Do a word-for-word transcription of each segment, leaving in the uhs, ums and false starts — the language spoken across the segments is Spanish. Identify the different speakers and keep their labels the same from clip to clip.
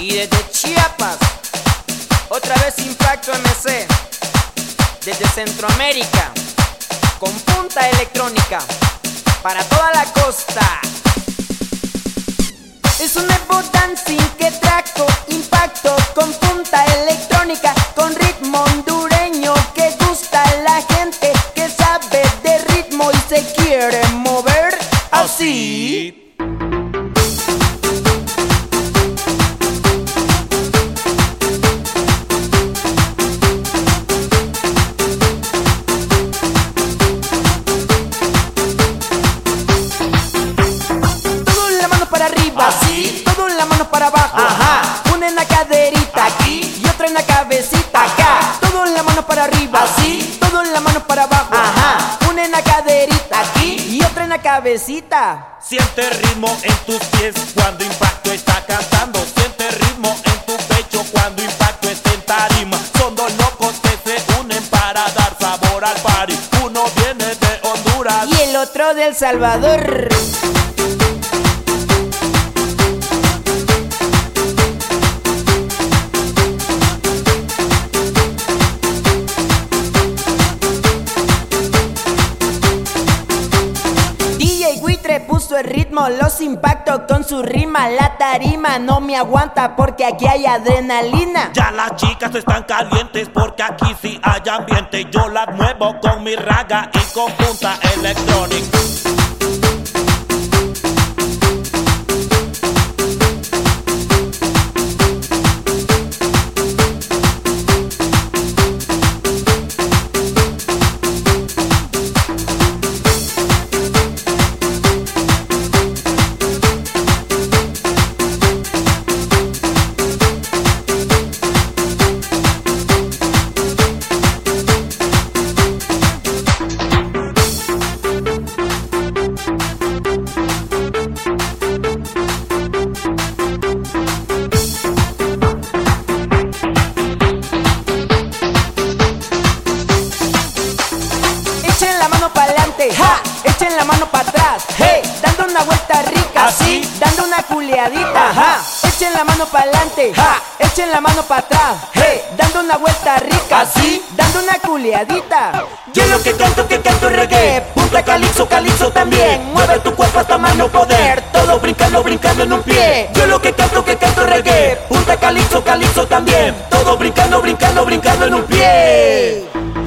Speaker 1: Y desde Chiapas, otra vez Impacto M C. Desde Centroamérica, con punta electrónica, para toda la costa.
Speaker 2: Es un nuevo dancing que trajo Impacto con punta electrónica, con ritmo hondureño que gusta a la gente que sabe de ritmo y se quiere mover así.
Speaker 1: Así,
Speaker 2: todo en la mano para abajo.
Speaker 1: Ajá.
Speaker 2: Una en la caderita
Speaker 1: Aquí
Speaker 2: y otra en la cabecita.
Speaker 1: Acá.
Speaker 2: Todo en la mano para arriba.
Speaker 1: Así.
Speaker 2: Todo en la mano para abajo.
Speaker 1: Ajá.
Speaker 2: Una en la caderita
Speaker 1: Aquí
Speaker 2: y otra en la cabecita.
Speaker 3: Siente ritmo en tus pies cuando Impacto está cantando. Siente ritmo en tu pecho cuando Impacto está en tarima. Son dos locos que se unen para dar sabor al party. Uno viene de Honduras
Speaker 2: y el otro de El Salvador. Puso el ritmo, los Impacto con su rima. La tarima no me aguanta porque aquí hay adrenalina.
Speaker 3: Ya las chicas están calientes porque aquí sí hay ambiente. Yo las muevo con mi raga y con punta electrónica.
Speaker 2: Ja, echen la mano para atrás, hey, dando una vuelta rica,
Speaker 3: así,
Speaker 2: dando una culeadita, ajá, echen la mano para adelante, ja, echen la mano para atrás, hey, dando una vuelta rica,
Speaker 3: así,
Speaker 2: dando una culeadita.
Speaker 3: Yo lo que canto, que canto reggae, punta calipso, calipso también, mueve tu cuerpo hasta más no poder, todo brincando, brincando en un pie. Yo lo que canto, que canto reggae, punta calipso, calipso también, todo brincando, brincando, brincando en un pie.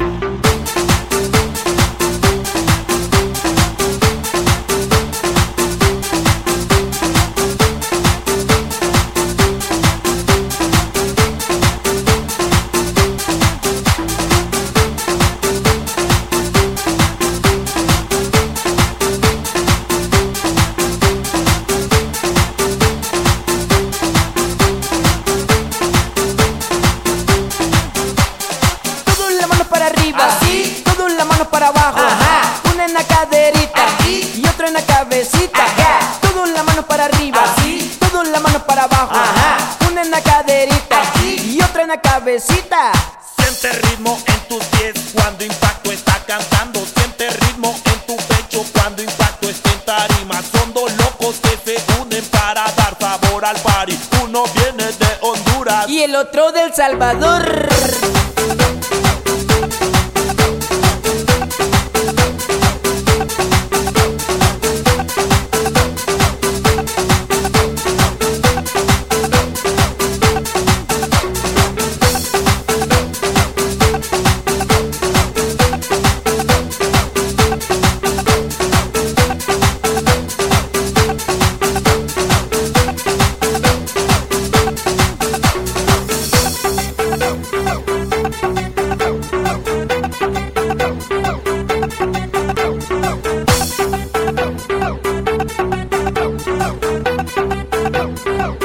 Speaker 1: así,
Speaker 2: todo en la mano para abajo,
Speaker 1: ajá,
Speaker 2: una en la caderita
Speaker 1: aquí
Speaker 2: y otra en la cabecita,
Speaker 1: acá,
Speaker 2: todo en la mano para arriba,
Speaker 1: así,
Speaker 2: todo en la mano para abajo,
Speaker 1: ajá,
Speaker 2: una en la caderita
Speaker 1: aquí
Speaker 2: y otra en la cabecita.
Speaker 3: Siente ritmo en tus pies cuando Impacto está cantando. Siente ritmo en tu pecho cuando Impacto está en tarima. Son dos locos que se unen para dar sabor al party. Uno viene de Honduras
Speaker 2: y el otro de El Salvador.
Speaker 4: We'll be right back.